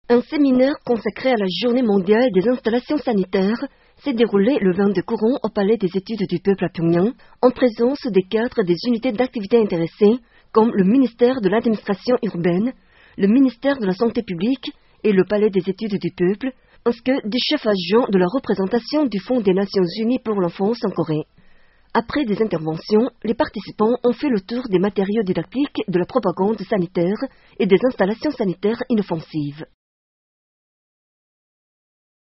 Un séminaire consacré à la Journée mondiale des installations sanitaires s'est déroulé le 22 courant au Palais des études du peuple à Pyongyang, en présence des cadres des unités d'activité intéressées, comme le ministère de l'administration urbaine, le ministère de la santé publique et le Palais des études du peuple, ainsi que des chefs agents de la représentation du Fonds des Nations Unies pour l'enfance en Corée. Après des interventions, les participants ont fait le tour des matériaux didactiques de la propagande sanitaire et des installations sanitaires inoffensives.